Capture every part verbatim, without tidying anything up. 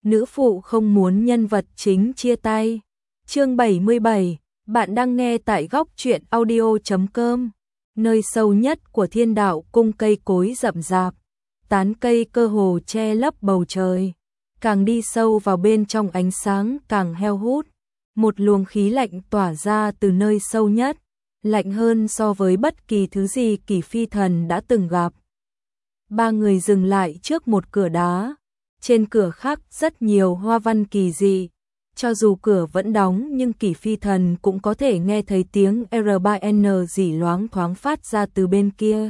nữ phụ không muốn nhân vật chính chia tay. Chương bảy mươi bảy, bạn đang nghe tại góc truyện audio chấm com. Nơi sâu nhất của Thiên Đạo Cung cây cối rậm rạp, tán cây cơ hồ che lấp bầu trời. Càng đi sâu vào bên trong ánh sáng càng heo hút, một luồng khí lạnh tỏa ra từ nơi sâu nhất, lạnh hơn so với bất kỳ thứ gì Kỷ Phi Thần đã từng gặp. Ba người dừng lại trước một cửa đá, trên cửa khắc rất nhiều hoa văn kỳ dị. Cho dù cửa vẫn đóng nhưng Kỷ Phi Thần cũng có thể nghe thấy tiếng R ba N rỉ loáng thoáng phát ra từ bên kia.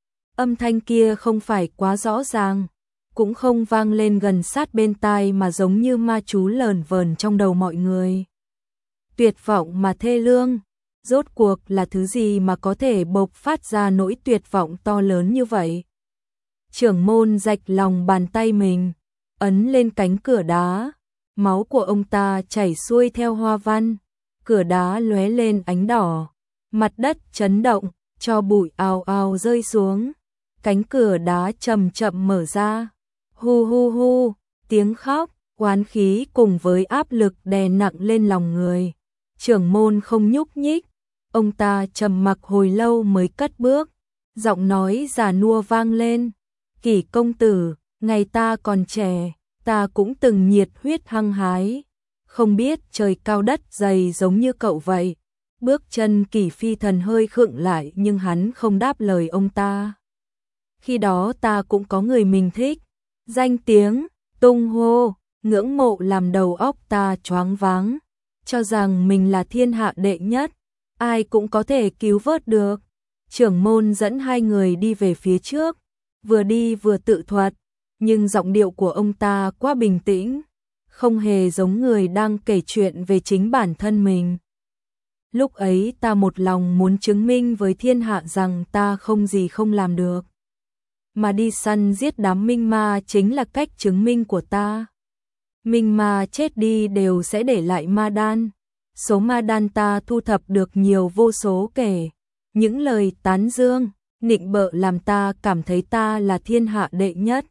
Âm thanh kia không phải quá rõ ràng, cũng không vang lên gần sát bên tai mà giống như ma chú lờn vờn trong đầu mọi người. Tuyệt vọng mà thê lương, rốt cuộc là thứ gì mà có thể bộc phát ra nỗi tuyệt vọng to lớn như vậy? Trưởng môn rạch lòng bàn tay mình, ấn lên cánh cửa đá. Máu của ông ta chảy xuôi theo hoa văn, cửa đá lóe lên ánh đỏ, mặt đất chấn động, cho bụi ào ào rơi xuống, cánh cửa đá chậm chậm mở ra. Hu hu hu, tiếng khóc, oán khí cùng với áp lực đè nặng lên lòng người. Trưởng môn không nhúc nhích, ông ta trầm mặc hồi lâu mới cất bước, giọng nói già nua vang lên. Kỷ công tử, ngày ta còn trẻ, ta cũng từng nhiệt huyết hăng hái, không biết trời cao đất dày giống như cậu vậy. Bước chân Kỷ Phi Thần hơi khựng lại nhưng hắn không đáp lời ông ta. Khi đó ta cũng có người mình thích, danh tiếng, tung hô, ngưỡng mộ làm đầu óc ta choáng váng, cho rằng mình là thiên hạ đệ nhất, ai cũng có thể cứu vớt được. Trưởng môn dẫn hai người đi về phía trước, vừa đi vừa tự thuật. Nhưng giọng điệu của ông ta quá bình tĩnh, không hề giống người đang kể chuyện về chính bản thân mình. Lúc ấy ta một lòng muốn chứng minh với thiên hạ rằng ta không gì không làm được. Mà đi săn giết đám minh ma chính là cách chứng minh của ta. Minh ma chết đi đều sẽ để lại ma đan. Số ma đan ta thu thập được nhiều vô số kể. Những lời tán dương, nịnh bợ làm ta cảm thấy ta là thiên hạ đệ nhất.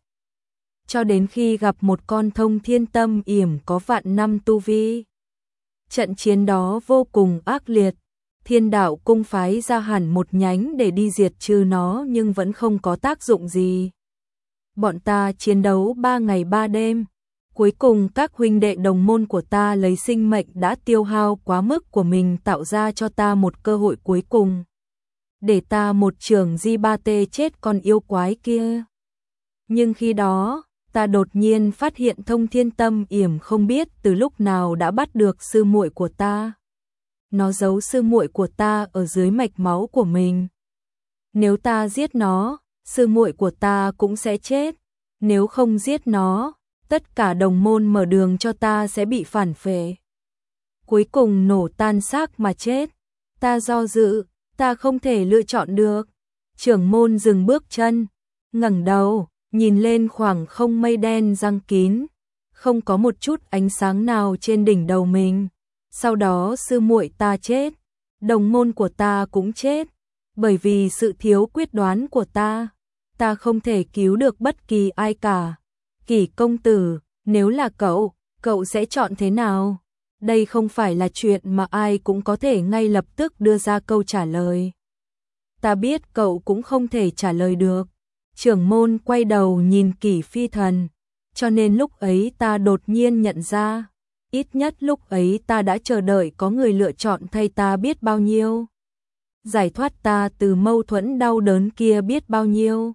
Cho đến khi gặp một con thông thiên tâm yểm có vạn năm tu vi. Trận chiến đó vô cùng ác liệt, Thiên Đạo Cung phái ra hẳn một nhánh để đi diệt trừ nó nhưng vẫn không có tác dụng gì. Bọn ta chiến đấu ba ngày ba đêm, cuối cùng các huynh đệ đồng môn của ta lấy sinh mệnh đã tiêu hao quá mức của mình tạo ra cho ta một cơ hội cuối cùng. Để ta một trường di ba tê chết con yêu quái kia. Nhưng khi đó, ta đột nhiên phát hiện thông thiên tâm yểm không biết từ lúc nào đã bắt được sư muội của ta. Nó giấu sư muội của ta ở dưới mạch máu của mình. Nếu ta giết nó, sư muội của ta cũng sẽ chết. Nếu không giết nó, tất cả đồng môn mở đường cho ta sẽ bị phản phệ. Cuối cùng nổ tan xác mà chết. Ta do dự, ta không thể lựa chọn được. Trưởng môn dừng bước chân, ngẩng đầu, nhìn lên khoảng không mây đen giăng kín, không có một chút ánh sáng nào trên đỉnh đầu mình. Sau đó sư muội ta chết, đồng môn của ta cũng chết, bởi vì sự thiếu quyết đoán của ta, ta không thể cứu được bất kỳ ai cả. Kỷ công tử, nếu là cậu, cậu sẽ chọn thế nào? Đây không phải là chuyện mà ai cũng có thể ngay lập tức đưa ra câu trả lời. Ta biết cậu cũng không thể trả lời được. Trưởng môn quay đầu nhìn Kỷ Phi Thần, cho nên lúc ấy ta đột nhiên nhận ra, ít nhất lúc ấy ta đã chờ đợi có người lựa chọn thay ta biết bao nhiêu. Giải thoát ta từ mâu thuẫn đau đớn kia biết bao nhiêu.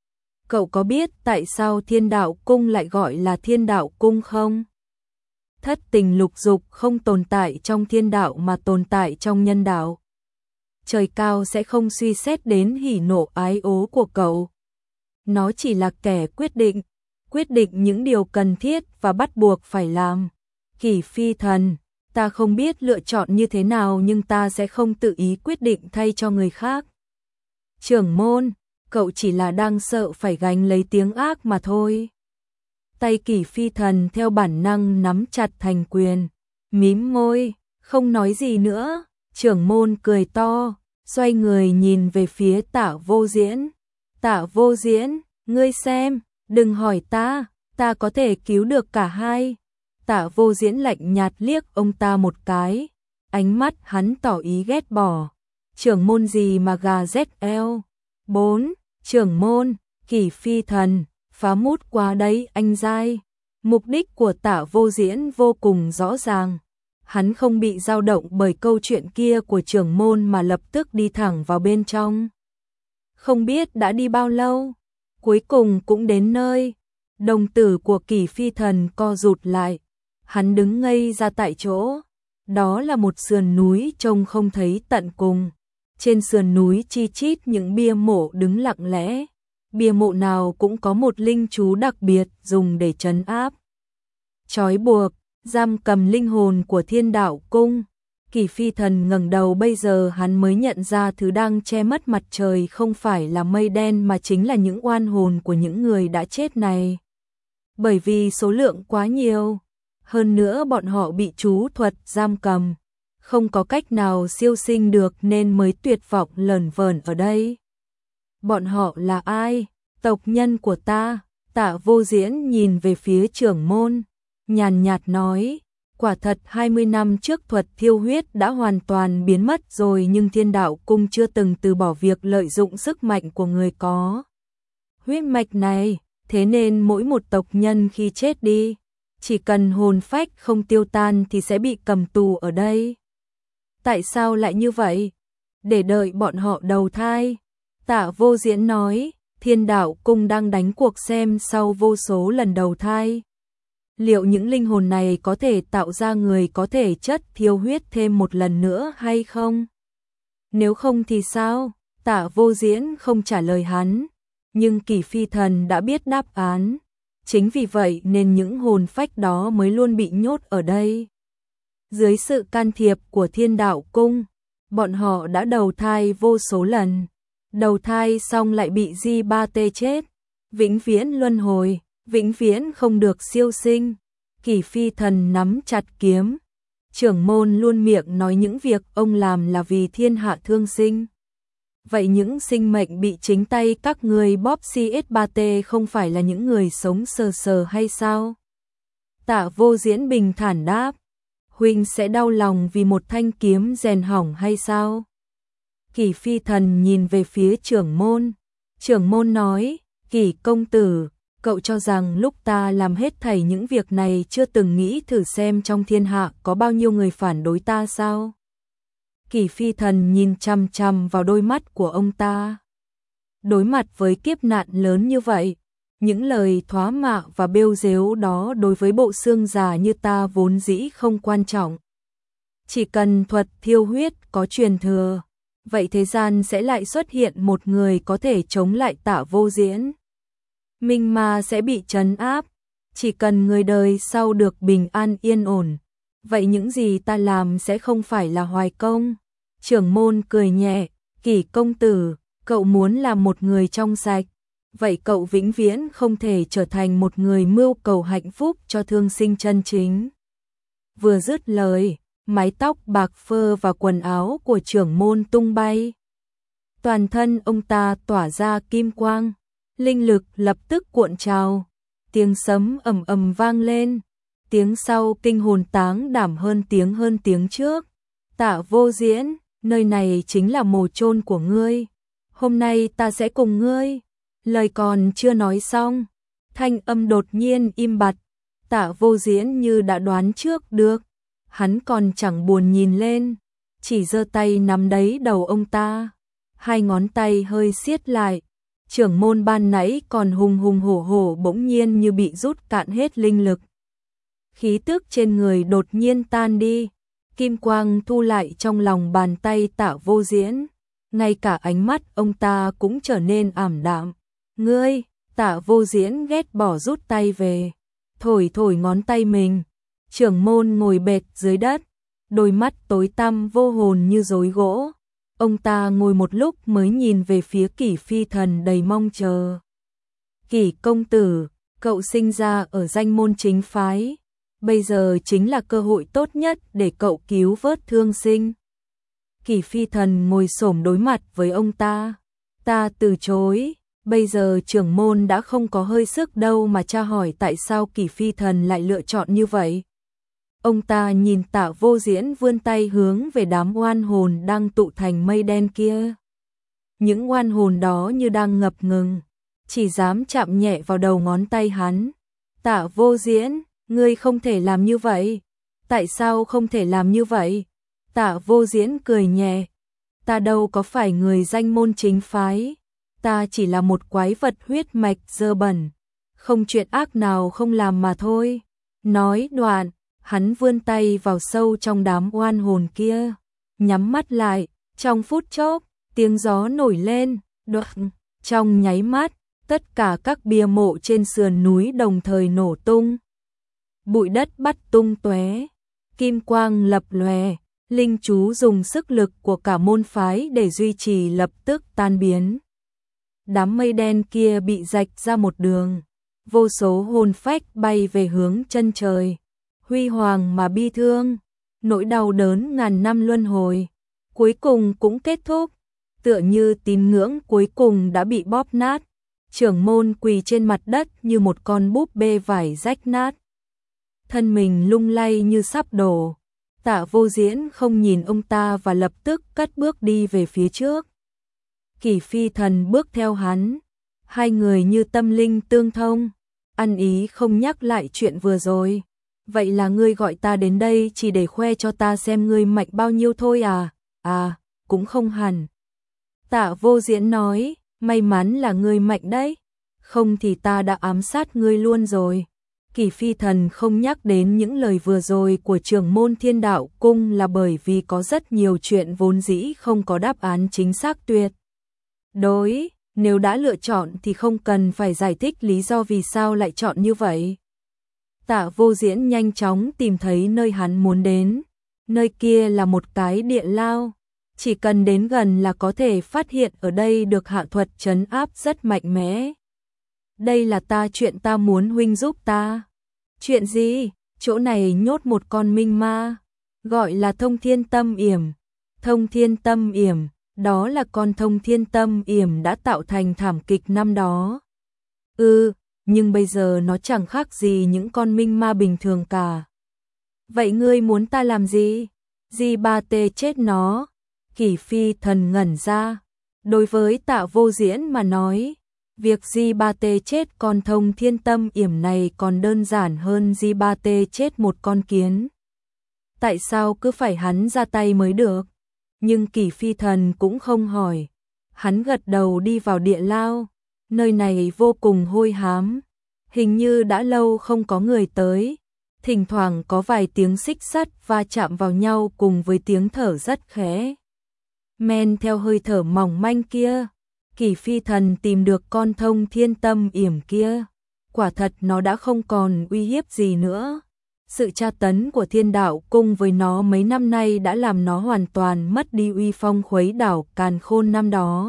Cậu có biết tại sao Thiên Đạo Cung lại gọi là Thiên Đạo Cung không? Thất tình lục dục không tồn tại trong thiên đạo mà tồn tại trong nhân đạo. Trời cao sẽ không suy xét đến hỉ nộ ái ố của cậu. Nó chỉ là kẻ quyết định, quyết định những điều cần thiết và bắt buộc phải làm. Kỷ Phi Thần, ta không biết lựa chọn như thế nào nhưng ta sẽ không tự ý quyết định thay cho người khác. Trưởng môn, cậu chỉ là đang sợ phải gánh lấy tiếng ác mà thôi. Tay Kỷ Phi Thần theo bản năng nắm chặt thành quyền, mím môi, không nói gì nữa. Trưởng môn cười to, xoay người nhìn về phía Tạ Vô Diễn. Tạ Vô Diễn, ngươi xem, đừng hỏi ta, Ta có thể cứu được cả hai. Tạ Vô Diễn lạnh nhạt liếc ông ta một cái, ánh mắt hắn tỏ ý ghét bỏ. Trưởng môn gì mà gà rét eo. bốn. Trưởng môn, Kỷ Phi Thần, phá mút quá đấy anh giai. Mục đích của Tạ Vô Diễn vô cùng rõ ràng. Hắn không bị dao động bởi câu chuyện kia của trưởng môn mà lập tức đi thẳng vào bên trong. Không biết đã đi bao lâu, cuối cùng cũng đến nơi. Đồng tử của Kỷ Phi Thần co rụt lại, hắn đứng ngây ra tại chỗ. Đó là một sườn núi trông không thấy tận cùng. Trên sườn núi chi chít những bia mộ đứng lặng lẽ. Bia mộ nào cũng có một linh chú đặc biệt dùng để trấn áp, trói buộc, giam cầm linh hồn của Thiên Đạo Cung. Kỷ Phi Thần ngẩng đầu, bây giờ hắn mới nhận ra thứ đang che mất mặt trời không phải là mây đen mà chính là những oan hồn của những người đã chết này. Bởi vì số lượng quá nhiều, hơn nữa bọn họ bị chú thuật giam cầm, không có cách nào siêu sinh được nên mới tuyệt vọng lởn vởn ở đây. Bọn họ là ai? Tộc nhân của ta. Tạ Vô Diễn nhìn về phía trưởng môn, nhàn nhạt nói, quả thật hai mươi năm trước thuật thiêu huyết đã hoàn toàn biến mất rồi, nhưng Thiên Đạo Cung chưa từng từ bỏ việc lợi dụng sức mạnh của người có huyết mạch này, thế nên mỗi một tộc nhân khi chết đi, chỉ cần hồn phách không tiêu tan thì sẽ bị cầm tù ở đây. Tại sao lại như vậy? Để đợi bọn họ đầu thai. Tạ Vô Diễn nói, Thiên Đạo Cung đang đánh cuộc xem sau vô số lần đầu thai, liệu những linh hồn này có thể tạo ra người có thể chất thiêu huyết thêm một lần nữa hay không? Nếu không thì sao? Tạ Vô Diễn không trả lời hắn, nhưng Kỷ Phi Thần đã biết đáp án. Chính vì vậy nên những hồn phách đó mới luôn bị nhốt ở đây. Dưới sự can thiệp của Thiên Đạo Cung, bọn họ đã đầu thai vô số lần. Đầu thai xong lại bị Di Ba Tê chết, vĩnh viễn luân hồi, vĩnh viễn không được siêu sinh. Kỷ Phi Thần nắm chặt kiếm. Trưởng môn luôn miệng nói những việc ông làm là vì thiên hạ thương sinh. Vậy những sinh mệnh bị chính tay các người bóp xê ét ba tê không phải là những người sống sờ sờ hay sao? Tạ Vô Diễn bình thản đáp, huynh sẽ đau lòng vì một thanh kiếm rèn hỏng hay sao? Kỷ Phi Thần nhìn về phía trưởng môn. Trưởng môn nói, Kỷ công tử, cậu cho rằng lúc ta làm hết thảy những việc này chưa từng nghĩ thử xem trong thiên hạ có bao nhiêu người phản đối ta sao? Kỷ Phi Thần nhìn chằm chằm vào đôi mắt của ông ta. Đối mặt với kiếp nạn lớn như vậy, những lời thoá mạ và bêu dếu đó đối với bộ xương già như ta vốn dĩ không quan trọng. Chỉ cần thuật thiêu huyết có truyền thừa, vậy thế gian sẽ lại xuất hiện một người có thể chống lại Tạ Vô Diễn. Minh ma sẽ bị trấn áp, chỉ cần người đời sau được bình an yên ổn, vậy những gì ta làm sẽ không phải là hoài công. Trưởng môn cười nhẹ, Kỷ công tử, cậu muốn làm một người trong sạch, vậy cậu vĩnh viễn không thể trở thành một người mưu cầu hạnh phúc cho thương sinh chân chính. Vừa dứt lời, mái tóc bạc phơ và quần áo của trưởng môn tung bay. Toàn thân ông ta tỏa ra kim quang, linh lực lập tức cuộn trào, tiếng sấm ầm ầm vang lên, tiếng sau kinh hồn táng đảm hơn tiếng hơn tiếng trước. Tạ Vô Diễn, nơi này chính là mồ chôn của ngươi, hôm nay ta sẽ cùng ngươi. Lời còn chưa nói xong, thanh âm đột nhiên im bặt. Tạ Vô Diễn như đã đoán trước được, hắn còn chẳng buồn nhìn lên, chỉ giơ tay nắm lấy đầu ông ta, hai ngón tay hơi siết lại. Trưởng môn ban nãy còn hùng hùng hổ hổ bỗng nhiên như bị rút cạn hết linh lực. Khí tức trên người đột nhiên tan đi, kim quang thu lại trong lòng bàn tay Tạ Vô Diễn, ngay cả ánh mắt ông ta cũng trở nên ảm đạm. Ngươi, Tạ Vô Diễn ghét bỏ rút tay về, thổi thổi ngón tay mình. Trưởng môn ngồi bệt dưới đất, đôi mắt tối tăm vô hồn như rối gỗ. Ông ta ngồi một lúc mới nhìn về phía Kỷ Phi Thần đầy mong chờ. Kỷ công tử, cậu sinh ra ở danh môn chính phái, bây giờ chính là cơ hội tốt nhất để cậu cứu vớt thương sinh. Kỷ Phi Thần ngồi xổm đối mặt với ông ta. Ta từ chối. Bây giờ trưởng môn đã không có hơi sức đâu mà tra hỏi tại sao Kỷ Phi Thần lại lựa chọn như vậy. Ông ta nhìn Tạ Vô Diễn vươn tay hướng về đám oan hồn đang tụ thành mây đen kia. Những oan hồn đó như đang ngập ngừng, chỉ dám chạm nhẹ vào đầu ngón tay hắn. Tạ Vô Diễn, ngươi không thể làm như vậy. Tại sao không thể làm như vậy? Tạ Vô Diễn cười nhẹ. Ta đâu có phải người danh môn chính phái. Ta chỉ là một quái vật huyết mạch dơ bẩn. Không chuyện ác nào không làm mà thôi. Nói đoạn, hắn vươn tay vào sâu trong đám oan hồn kia. Nhắm mắt lại, trong phút chốc, tiếng gió nổi lên. Đoạn, trong nháy mắt, tất cả các bia mộ trên sườn núi đồng thời nổ tung. Bụi đất bắt tung tóe, kim quang lập lòe, linh chú dùng sức lực của cả môn phái để duy trì lập tức tan biến. Đám mây đen kia bị rạch ra một đường, vô số hồn phách bay về hướng chân trời, huy hoàng mà bi thương, nỗi đau đớn ngàn năm luân hồi, cuối cùng cũng kết thúc, tựa như tín ngưỡng cuối cùng đã bị bóp nát. Trưởng môn quỳ trên mặt đất như một con búp bê vải rách nát. Thân mình lung lay như sắp đổ. Tạ Vô Diễn không nhìn ông ta và lập tức cất bước đi về phía trước. Kỷ Phi Thần bước theo hắn. Hai người như tâm linh tương thông, ăn ý không nhắc lại chuyện vừa rồi. Vậy là ngươi gọi ta đến đây chỉ để khoe cho ta xem ngươi mạnh bao nhiêu thôi à? À, cũng không hẳn. Tạ Vô Diễn nói, may mắn là ngươi mạnh đấy, không thì ta đã ám sát ngươi luôn rồi. Kỷ Phi Thần không nhắc đến những lời vừa rồi của trưởng môn Thiên Đạo Cung là bởi vì có rất nhiều chuyện vốn dĩ không có đáp án chính xác tuyệt đối, nếu đã lựa chọn thì không cần phải giải thích lý do vì sao lại chọn như vậy. Tạ Vô Diễn nhanh chóng tìm thấy nơi hắn muốn đến, nơi kia là một cái địa lao. Chỉ cần đến gần là có thể phát hiện ở đây được hạ thuật trấn áp rất mạnh mẽ. Đây là ta chuyện ta muốn huynh giúp ta. Chuyện gì? Chỗ này nhốt một con minh ma, gọi là Thông Thiên Tâm Yểm. Thông Thiên Tâm Yểm, đó là con Thông Thiên Tâm Yểm đã tạo thành thảm kịch năm đó. Ừ, nhưng bây giờ nó chẳng khác gì những con minh ma bình thường cả. Vậy ngươi muốn ta làm gì? Di ba tê chết nó. Kỷ Phi Thần ngẩn ra. Đối với Tạ Vô Diễn mà nói, việc Di ba tê chết con Thông Thiên Tâm Yểm này còn đơn giản hơn Di ba tê chết một con kiến. Tại sao cứ phải hắn ra tay mới được? Nhưng Kỷ Phi Thần cũng không hỏi. Hắn gật đầu đi vào địa lao. Nơi này vô cùng hôi hám. Hình như đã lâu không có người tới. Thỉnh thoảng có vài tiếng xích sắt va chạm vào nhau cùng với tiếng thở rất khẽ. Men theo hơi thở mỏng manh kia, Kỷ Phi Thần tìm được con Thông Thiên Tâm Yểm kia. Quả thật nó đã không còn uy hiếp gì nữa. Sự tra tấn của Thiên Đạo Cung với nó mấy năm nay đã làm nó hoàn toàn mất đi uy phong khuấy đảo Càn Khôn năm đó.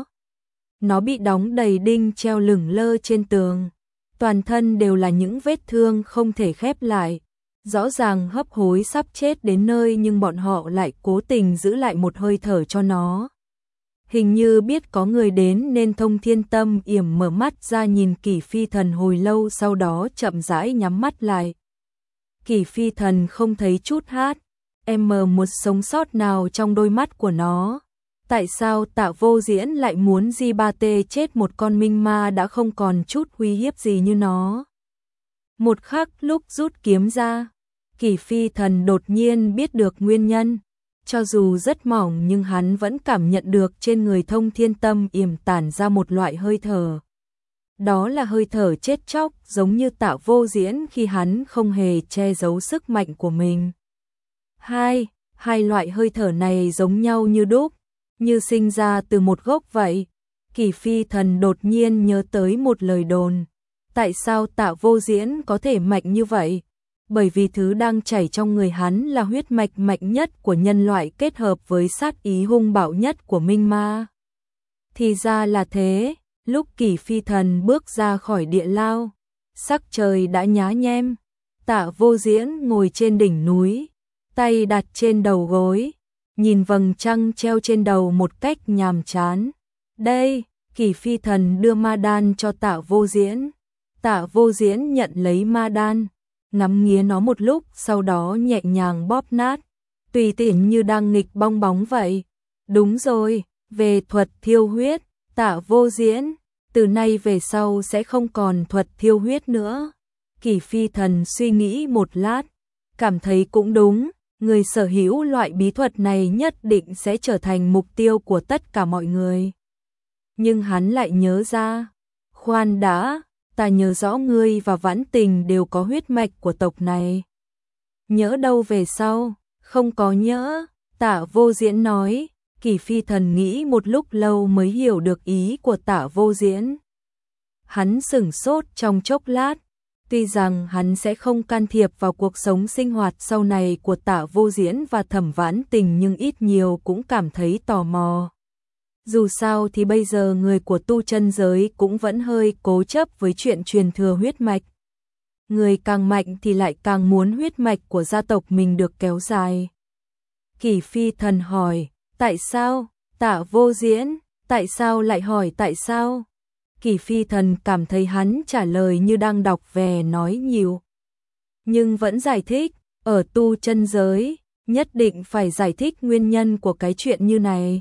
Nó bị đóng đầy đinh treo lửng lơ trên tường. Toàn thân đều là những vết thương không thể khép lại. Rõ ràng hấp hối sắp chết đến nơi nhưng bọn họ lại cố tình giữ lại một hơi thở cho nó. Hình như biết có người đến nên Thông Thiên Tâm Yểm mở mắt ra nhìn Kỷ Phi Thần hồi lâu, sau đó chậm rãi nhắm mắt lại. Kỷ Phi Thần không thấy chút hát, em mờ một sống sót nào trong đôi mắt của nó. Tại sao Tạ Vô Diễn lại muốn Di ba tê chết một con minh ma đã không còn chút uy hiếp gì như nó? Một khắc lúc rút kiếm ra, Kỷ Phi Thần đột nhiên biết được nguyên nhân. Cho dù rất mỏng nhưng hắn vẫn cảm nhận được trên người Thông Thiên Tâm Yểm tản ra một loại hơi thở. Đó là hơi thở chết chóc, giống như Tạ Vô Diễn khi hắn không hề che giấu sức mạnh của mình. Hai, hai loại hơi thở này giống nhau như đúc, như sinh ra từ một gốc vậy. Kỷ Phi Thần đột nhiên nhớ tới một lời đồn. Tại sao Tạ Vô Diễn có thể mạnh như vậy? Bởi vì thứ đang chảy trong người hắn là huyết mạch mạnh nhất của nhân loại kết hợp với sát ý hung bạo nhất của minh ma. Thì ra là thế, lúc Kỷ Phi Thần bước ra khỏi địa lao, sắc trời đã nhá nhem. Tạ Vô Diễn ngồi trên đỉnh núi, tay đặt trên đầu gối, nhìn vầng trăng treo trên đầu một cách nhàm chán. Đây, Kỷ Phi Thần đưa ma đan cho Tạ Vô Diễn. Tạ Vô Diễn nhận lấy ma đan, ngắm nghía nó một lúc, sau đó nhẹ nhàng bóp nát, tùy tiện như đang nghịch bong bóng vậy. Đúng rồi, về thuật thiêu huyết, Tạ Vô Diễn, từ nay về sau sẽ không còn thuật thiêu huyết nữa. Kỷ Phi Thần suy nghĩ một lát, cảm thấy cũng đúng, người sở hữu loại bí thuật này nhất định sẽ trở thành mục tiêu của tất cả mọi người. Nhưng hắn lại nhớ ra, khoan đã, ta nhớ rõ ngươi và Vãn Tình đều có huyết mạch của tộc này. Nhớ đâu về sau, không có nhớ, Tạ Vô Diễn nói. Kỷ Phi Thần nghĩ một lúc lâu mới hiểu được ý của Tạ Vô Diễn. Hắn sửng sốt trong chốc lát, tuy rằng hắn sẽ không can thiệp vào cuộc sống sinh hoạt sau này của Tạ Vô Diễn và Thẩm Vãn Tình, nhưng ít nhiều cũng cảm thấy tò mò. Dù sao thì bây giờ người của tu chân giới cũng vẫn hơi cố chấp với chuyện truyền thừa huyết mạch. Người càng mạnh thì lại càng muốn huyết mạch của gia tộc mình được kéo dài. Kỷ Phi Thần hỏi, tại sao? Tạ Vô Diễn, tại sao lại hỏi tại sao? Kỷ Phi Thần cảm thấy hắn trả lời như đang đọc về nói nhiều. Nhưng vẫn giải thích, ở tu chân giới, nhất định phải giải thích nguyên nhân của cái chuyện như này.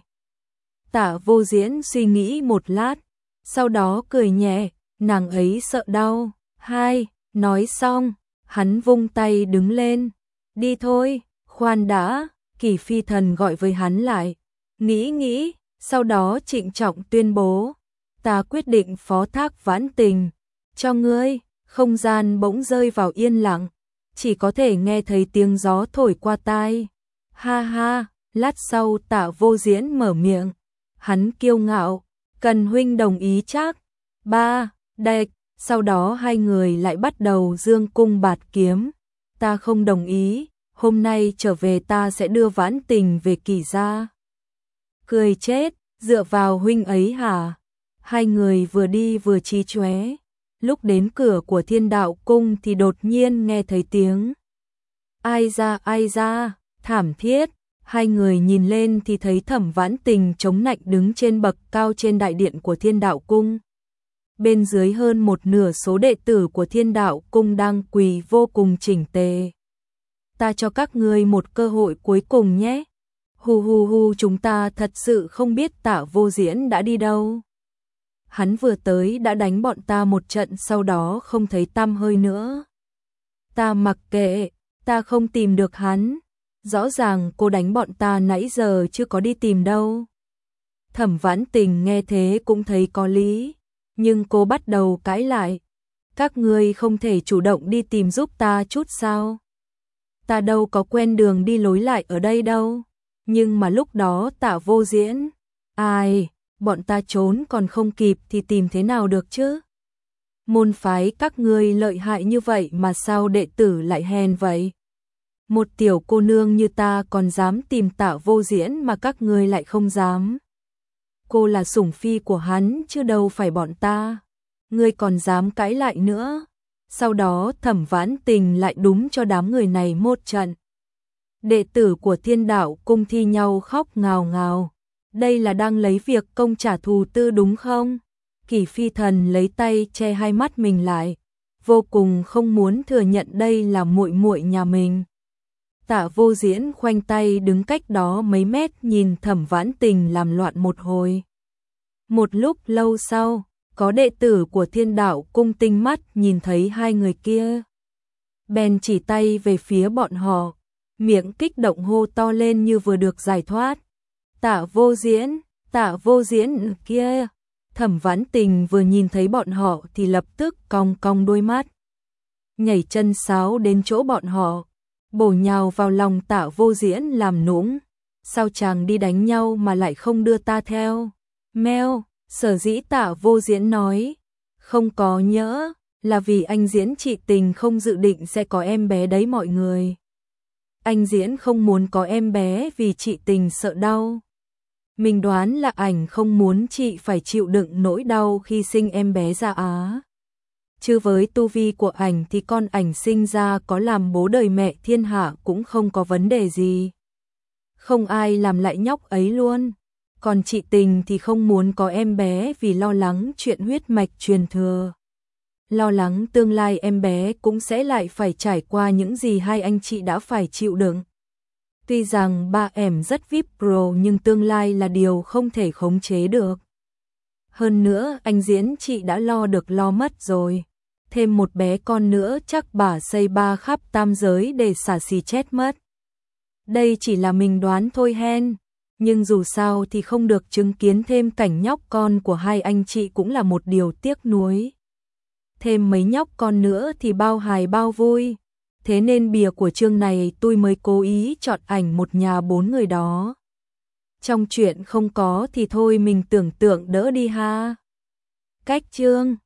Tạ Vô Diễn suy nghĩ một lát, sau đó cười nhẹ, nàng ấy sợ đau. Hai, nói xong, hắn vung tay đứng lên. Đi thôi, khoan đã, Kỷ Phi Thần gọi với hắn lại. Nghĩ nghĩ, sau đó trịnh trọng tuyên bố. Ta quyết định phó thác Vãn Tình cho ngươi. Không gian bỗng rơi vào yên lặng, chỉ có thể nghe thấy tiếng gió thổi qua tai. Ha ha, lát sau Tạ Vô Diễn mở miệng. Hắn kiêu ngạo, cần huynh đồng ý chắc. Ba, đệch, sau đó hai người lại bắt đầu dương cung bạt kiếm. Ta không đồng ý, hôm nay trở về ta sẽ đưa Vãn Tình về Kỷ gia. Cười chết, dựa vào huynh ấy hả? Hai người vừa đi vừa chí chóe. Lúc đến cửa của Thiên Đạo Cung thì đột nhiên nghe thấy tiếng. Ai ra ai ra, thảm thiết. Hai người nhìn lên thì thấy Thẩm Vãn Tình chống nạnh đứng trên bậc cao trên đại điện của Thiên Đạo Cung. Bên dưới hơn một nửa số đệ tử của Thiên Đạo Cung đang quỳ vô cùng chỉnh tề. Ta cho các ngươi một cơ hội cuối cùng nhé. Hù hù hù, chúng ta thật sự không biết Tạ Vô Diễn đã đi đâu. Hắn vừa tới đã đánh bọn ta một trận, sau đó không thấy tăm hơi nữa. Ta mặc kệ, ta không tìm được hắn. Rõ ràng cô đánh bọn ta nãy giờ chưa có đi tìm đâu. Thẩm Vãn Tình nghe thế cũng thấy có lý, nhưng cô bắt đầu cãi lại. Các ngươi không thể chủ động đi tìm giúp ta chút sao? Ta đâu có quen đường đi lối lại ở đây đâu. Nhưng mà lúc đó Tạ Vô Diễn, ai, bọn ta trốn còn không kịp thì tìm thế nào được chứ? Môn phái các ngươi lợi hại như vậy mà sao đệ tử lại hèn vậy? Một tiểu cô nương như ta còn dám tìm Tạ Vô Diễn mà các ngươi lại không dám. Cô là sủng phi của hắn chứ đâu phải bọn ta. Ngươi còn dám cãi lại nữa. Sau đó Thẩm Vãn Tình lại đúng cho đám người này một trận. Đệ tử của Thiên Đạo Cung thi nhau khóc ngào ngào. Đây là đang lấy việc công trả thù tư đúng không? Kỷ Phi Thần lấy tay che hai mắt mình lại, vô cùng không muốn thừa nhận đây là muội muội nhà mình. Tạ Vô Diễn khoanh tay đứng cách đó mấy mét nhìn Thẩm Vãn Tình làm loạn một hồi. Một lúc lâu sau, có đệ tử của Thiên Đạo Cung tinh mắt nhìn thấy hai người kia. Bèn chỉ tay về phía bọn họ, miệng kích động hô to lên như vừa được giải thoát. Tạ Vô Diễn, Tạ Vô Diễn kia. Thẩm Vãn Tình vừa nhìn thấy bọn họ thì lập tức cong cong đôi mắt, nhảy chân sáo đến chỗ bọn họ, bổ nhào vào lòng Tạ Vô Diễn làm nũng. Sao chàng đi đánh nhau mà lại không đưa ta theo? Meo, sở dĩ Tạ Vô Diễn nói, không có nhỡ, là vì anh Diễn chị Tình không dự định sẽ có em bé đấy mọi người. Anh Diễn không muốn có em bé vì chị Tình sợ đau. Mình đoán là ảnh không muốn chị phải chịu đựng nỗi đau khi sinh em bé ra á. Chứ với tu vi của ảnh thì con ảnh sinh ra có làm bố đời mẹ thiên hạ cũng không có vấn đề gì. Không ai làm lại nhóc ấy luôn. Còn chị Tình thì không muốn có em bé vì lo lắng chuyện huyết mạch truyền thừa. Lo lắng tương lai em bé cũng sẽ lại phải trải qua những gì hai anh chị đã phải chịu đựng. Tuy rằng ba em rất vi ai pi Pro nhưng tương lai là điều không thể khống chế được. Hơn nữa anh Diễn chị đã lo được lo mất rồi. Thêm một bé con nữa chắc bà xây ba khắp tam giới để xả xì chết mất. Đây chỉ là mình đoán thôi hen. Nhưng dù sao thì không được chứng kiến thêm cảnh nhóc con của hai anh chị cũng là một điều tiếc nuối. Thêm mấy nhóc con nữa thì bao hài bao vui. Thế nên bìa của chương này tôi mới cố ý chọn ảnh một nhà bốn người đó. Trong chuyện không có thì thôi mình tưởng tượng đỡ đi ha. Cách chương